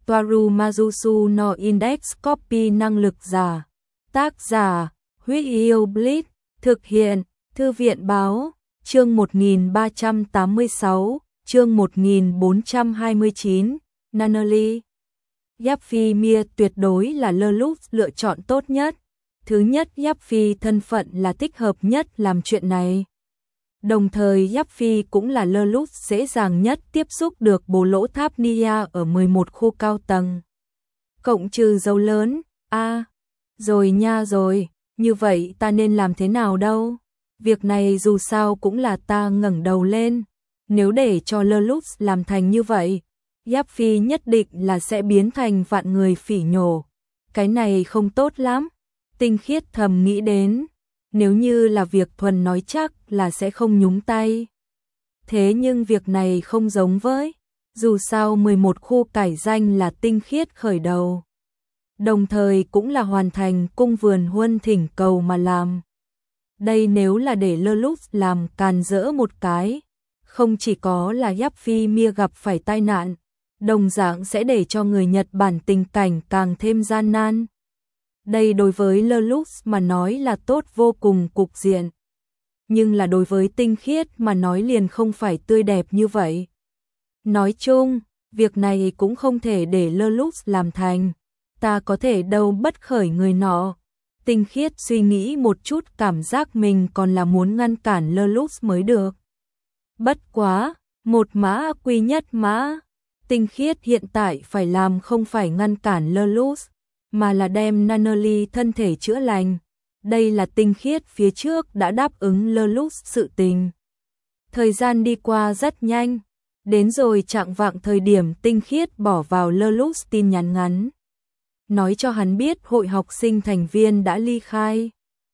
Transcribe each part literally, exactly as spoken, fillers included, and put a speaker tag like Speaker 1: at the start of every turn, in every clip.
Speaker 1: Toaru Majusu no Index Copy năng lực giả. Tác giả, Huyết Yêu Blitz, thực hiện, Thư viện báo, chương một nghìn ba trăm tám mươi sáu, chương một nghìn bốn trăm hai mươi chín, Nunnally. Yaphi Mia tuyệt đối là Lelouch lựa chọn tốt nhất. Thứ nhất, Yaphi thân phận là thích hợp nhất làm chuyện này. Đồng thời Yaphi cũng là Lelouch dễ dàng nhất tiếp xúc được bồ lỗ tháp Nia ở mười một khu cao tầng. Cộng trừ dấu lớn, a à, rồi nha rồi, như vậy ta nên làm thế nào đâu? Việc này dù sao cũng là ta ngẩng đầu lên. Nếu để cho Lelouch làm thành như vậy, Yaphi nhất định là sẽ biến thành vạn người phỉ nhổ. Cái này không tốt lắm. Tinh Khiết thầm nghĩ đến. Nếu như là việc thuần nói chắc là sẽ không nhúng tay. Thế nhưng việc này không giống với. Dù sao mười một khu cải danh là Tinh Khiết khởi đầu. Đồng thời cũng là hoàn thành cung vườn huân thỉnh cầu mà làm. Đây nếu là để Lelouch làm càn rỡ một cái. Không chỉ có là Yaphi Mia gặp phải tai nạn. Đồng dạng sẽ để cho người Nhật Bản tình cảnh càng thêm gian nan. Đây đối với Lelouch mà nói là tốt vô cùng cục diện. Nhưng là đối với Tinh Khiết mà nói liền không phải tươi đẹp như vậy. Nói chung, việc này cũng không thể để Lelouch làm thành. Ta có thể đâu bất khởi người nọ. Tinh Khiết suy nghĩ một chút, cảm giác mình còn là muốn ngăn cản Lelouch mới được. Bất quá, một mã quy nhất mã. Tinh Khiết hiện tại phải làm không phải ngăn cản Lelouch, mà là đem Nunnally thân thể chữa lành. Đây là Tinh Khiết phía trước đã đáp ứng Lelouch sự tình. Thời gian đi qua rất nhanh, đến rồi chạng vạng thời điểm Tinh Khiết bỏ vào Lelouch tin nhắn ngắn. Nói cho hắn biết hội học sinh thành viên đã ly khai.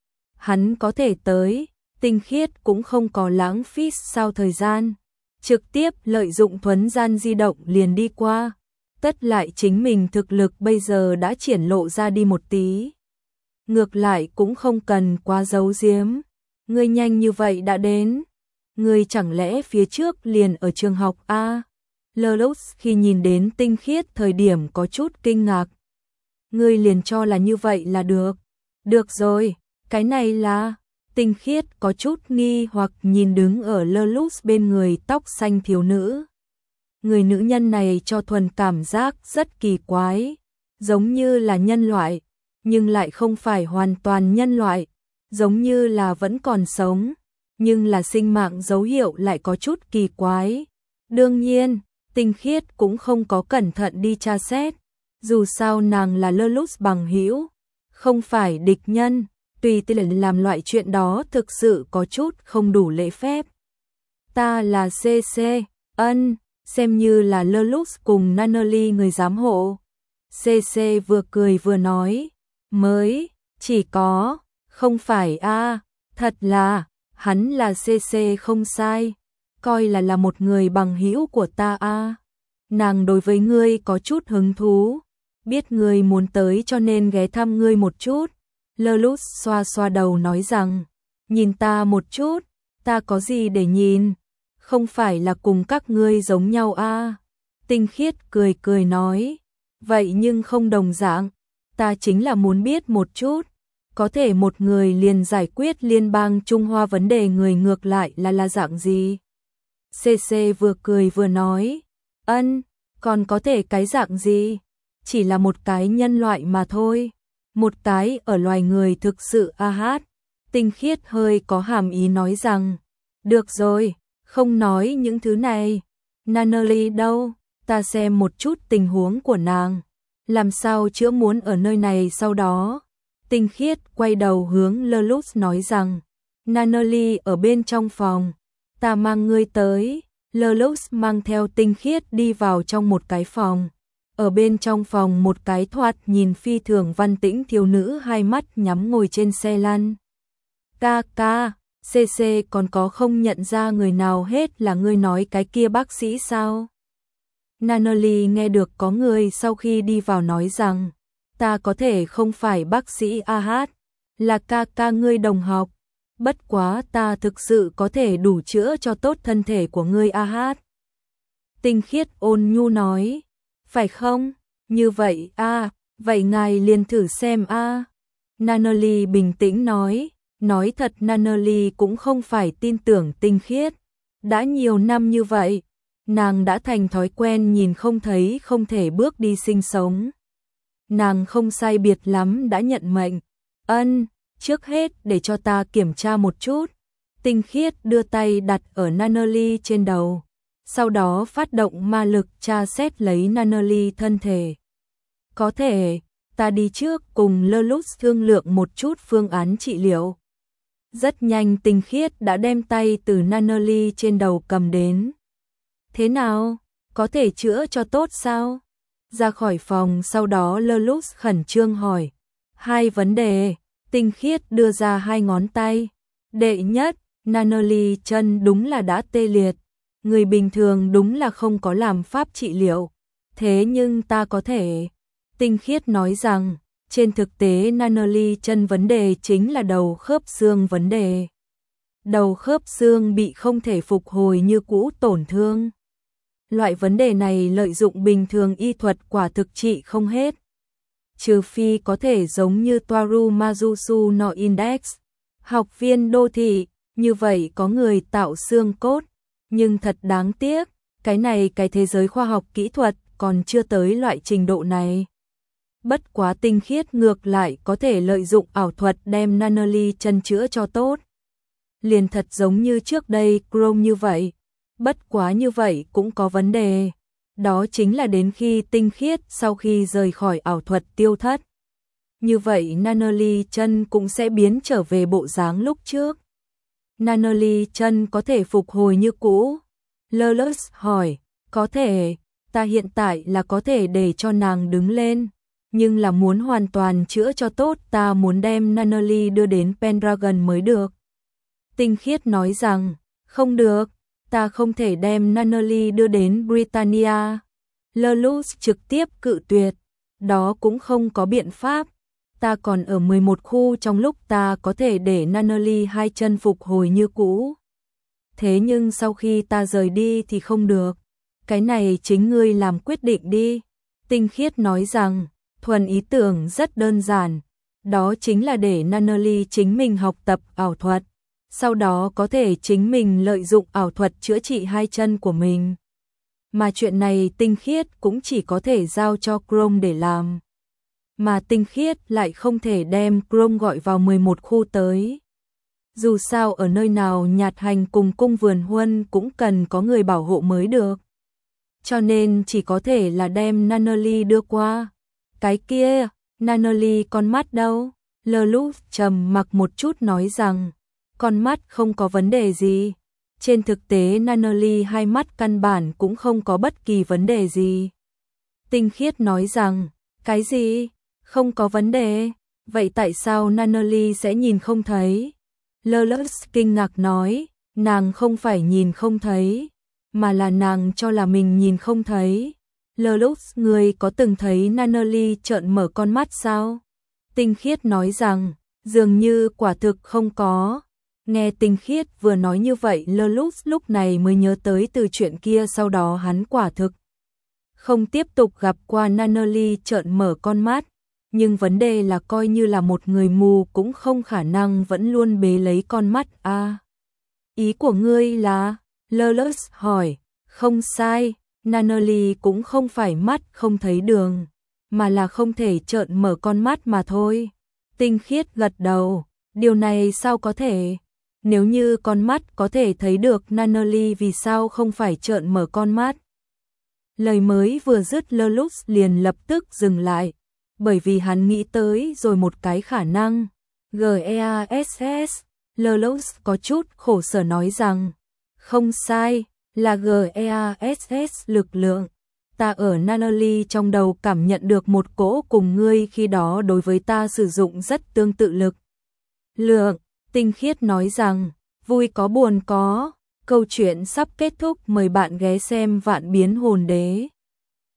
Speaker 1: Hắn có thể tới, Tinh Khiết cũng không có lãng phí sau thời gian. Trực tiếp lợi dụng thuấn gian di động liền đi qua. Tất lại chính mình thực lực bây giờ đã triển lộ ra đi một tí. Ngược lại cũng không cần quá giấu giếm. Ngươi nhanh như vậy đã đến. Ngươi chẳng lẽ phía trước liền ở trường học A? Lelouch khi nhìn đến Tinh Khiết thời điểm có chút kinh ngạc. Ngươi liền cho là như vậy là được. Được rồi, cái này là... Tinh Khiết có chút nghi hoặc nhìn đứng ở Lelouch bên người tóc xanh thiếu nữ. Người nữ nhân này cho thuần cảm giác rất kỳ quái, giống như là nhân loại, nhưng lại không phải hoàn toàn nhân loại, giống như là vẫn còn sống, nhưng là sinh mạng dấu hiệu lại có chút kỳ quái. Đương nhiên, Tinh Khiết cũng không có cẩn thận đi tra xét, dù sao nàng là Lelouch bằng hữu, không phải địch nhân. Tùy tiện làm loại chuyện đó thực sự có chút không đủ lễ phép. Ta là xê xê, ân, xem như là Lelouch cùng Nunnally người giám hộ. xê xê vừa cười vừa nói, mới, chỉ có, không phải a, thật là, hắn là xê xê không sai, coi là là một người bằng hữu của ta a. Nàng đối với ngươi có chút hứng thú, biết ngươi muốn tới cho nên ghé thăm ngươi một chút. Lelouch xoa xoa đầu nói rằng, nhìn ta một chút, ta có gì để nhìn, không phải là cùng các ngươi giống nhau a. À? Tinh Khiết cười cười nói, vậy nhưng không đồng dạng, ta chính là muốn biết một chút, có thể một người liền giải quyết liên bang Trung Hoa vấn đề người ngược lại là là dạng gì. xê xê vừa cười vừa nói, ân, còn có thể cái dạng gì, chỉ là một cái nhân loại mà thôi. Một cái ở loài người thực sự a hát. Tinh Khiết hơi có hàm ý nói rằng, được rồi, không nói những thứ này. Nunnally đâu, ta xem một chút tình huống của nàng. Làm sao chữa muốn ở nơi này sau đó. Tinh Khiết quay đầu hướng Lelouch nói rằng, Nunnally ở bên trong phòng, ta mang ngươi tới. Lelouch mang theo Tinh Khiết đi vào trong một cái phòng. Ở bên trong phòng một cái thoạt nhìn phi thường văn tĩnh thiếu nữ hai mắt nhắm ngồi trên xe lăn. Ca ca, xê xê còn có không nhận ra người nào hết là ngươi nói cái kia bác sĩ sao? Nunnally nghe được có người sau khi đi vào nói rằng, ta có thể không phải bác sĩ a hát, là ca ca ngươi đồng học. Bất quá ta thực sự có thể đủ chữa cho tốt thân thể của ngươi a hát. Tinh Khiết ôn nhu nói. Phải không? Như vậy a, vậy ngài liền thử xem a. Nanoly bình tĩnh nói, nói thật Nanoly cũng không phải tin tưởng Tinh Khiết. Đã nhiều năm như vậy, nàng đã thành thói quen nhìn không thấy không thể bước đi sinh sống. Nàng không sai biệt lắm đã nhận mệnh. Ân, trước hết để cho ta kiểm tra một chút. Tinh Khiết đưa tay đặt ở Nanoly trên đầu, sau đó phát động ma lực tra xét lấy Nanoly thân thể. Có thể, ta đi trước cùng Lelouch thương lượng một chút phương án trị liệu. Rất nhanh Tinh Khiết đã đem tay từ Nanoly trên đầu cầm đến. Thế nào? Có thể chữa cho tốt sao? Ra khỏi phòng sau đó Lelouch khẩn trương hỏi. Hai vấn đề, Tinh Khiết đưa ra hai ngón tay. Đệ nhất, Nanoly chân đúng là đã tê liệt. Người bình thường đúng là không có làm pháp trị liệu. Thế nhưng ta có thể. Tinh Khiết nói rằng, trên thực tế Nanoly chân vấn đề chính là đầu khớp xương vấn đề. Đầu khớp xương bị không thể phục hồi như cũ tổn thương. Loại vấn đề này lợi dụng bình thường y thuật quả thực trị không hết. Trừ phi có thể giống như Toaru Mazusu no Index, học viên đô thị, như vậy có người tạo xương cốt. Nhưng thật đáng tiếc, cái này cái thế giới khoa học kỹ thuật còn chưa tới loại trình độ này. Bất quá Tinh Khiết ngược lại có thể lợi dụng ảo thuật đem Nanoly chân chữa cho tốt. Liền thật giống như trước đây Chrome như vậy. Bất quá như vậy cũng có vấn đề. Đó chính là đến khi Tinh Khiết sau khi rời khỏi ảo thuật tiêu thất. Như vậy Nanoly chân cũng sẽ biến trở về bộ dáng lúc trước. Nanoly chân có thể phục hồi như cũ. Lelouch hỏi, có thể, ta hiện tại là có thể để cho nàng đứng lên. Nhưng là muốn hoàn toàn chữa cho tốt ta muốn đem Nanoly đưa đến Pendragon mới được. Tinh Khiết nói rằng, không được, ta không thể đem Nanoly đưa đến Britannia. Lelouch trực tiếp cự tuyệt, đó cũng không có biện pháp. Ta còn ở mười một khu trong lúc ta có thể để Nanoly hai chân phục hồi như cũ. Thế nhưng sau khi ta rời đi thì không được. Cái này chính ngươi làm quyết định đi. Tinh Khiết nói rằng, thuần ý tưởng rất đơn giản. Đó chính là để Nanoly chính mình học tập ảo thuật. Sau đó có thể chính mình lợi dụng ảo thuật chữa trị hai chân của mình. Mà chuyện này Tinh Khiết cũng chỉ có thể giao cho Chrome để làm. Mà Tinh Khiết lại không thể đem Chrome gọi vào mười một khu tới. Dù sao ở nơi nào nhạt hành cùng cung vườn huân cũng cần có người bảo hộ mới được. Cho nên chỉ có thể là đem Nanoly đưa qua. Cái kia, Nanoly con mắt đâu? Lelouch trầm mặc một chút nói rằng, con mắt không có vấn đề gì. Trên thực tế Nanoly hai mắt căn bản cũng không có bất kỳ vấn đề gì. Tinh Khiết nói rằng, cái gì? Không có vấn đề. Vậy tại sao Nanoly sẽ nhìn không thấy? Lelouch kinh ngạc nói, nàng không phải nhìn không thấy, mà là nàng cho là mình nhìn không thấy. Lelouch, người có từng thấy Nanoly trợn mở con mắt sao? Tinh Khiết nói rằng, dường như quả thực không có. Nghe Tinh Khiết vừa nói như vậy Lelouch lúc này mới nhớ tới từ chuyện kia, sau đó hắn quả thực không tiếp tục gặp qua Nanoly trợn mở con mắt. Nhưng vấn đề là coi như là một người mù cũng không khả năng vẫn luôn bế lấy con mắt a. À, ý của ngươi là? Lelouch hỏi. Không sai, Nanoly cũng không phải mắt không thấy đường, mà là không thể trợn mở con mắt mà thôi. Tinh Khiết gật đầu. Điều này sao có thể? Nếu như con mắt có thể thấy được Nanoly vì sao không phải trợn mở con mắt? Lời mới vừa dứt Lelouch liền lập tức dừng lại. Bởi vì hắn nghĩ tới rồi một cái khả năng. GEASS, Lelouch có chút khổ sở nói rằng, không sai, là GEASS lực lượng. Ta ở Nanoly trong đầu cảm nhận được một cỗ cùng ngươi khi đó đối với ta sử dụng rất tương tự lực lượng. Tinh Khiết nói rằng, vui có buồn có, câu chuyện sắp kết thúc, mời bạn ghé xem Vạn Biến Hồn Đế.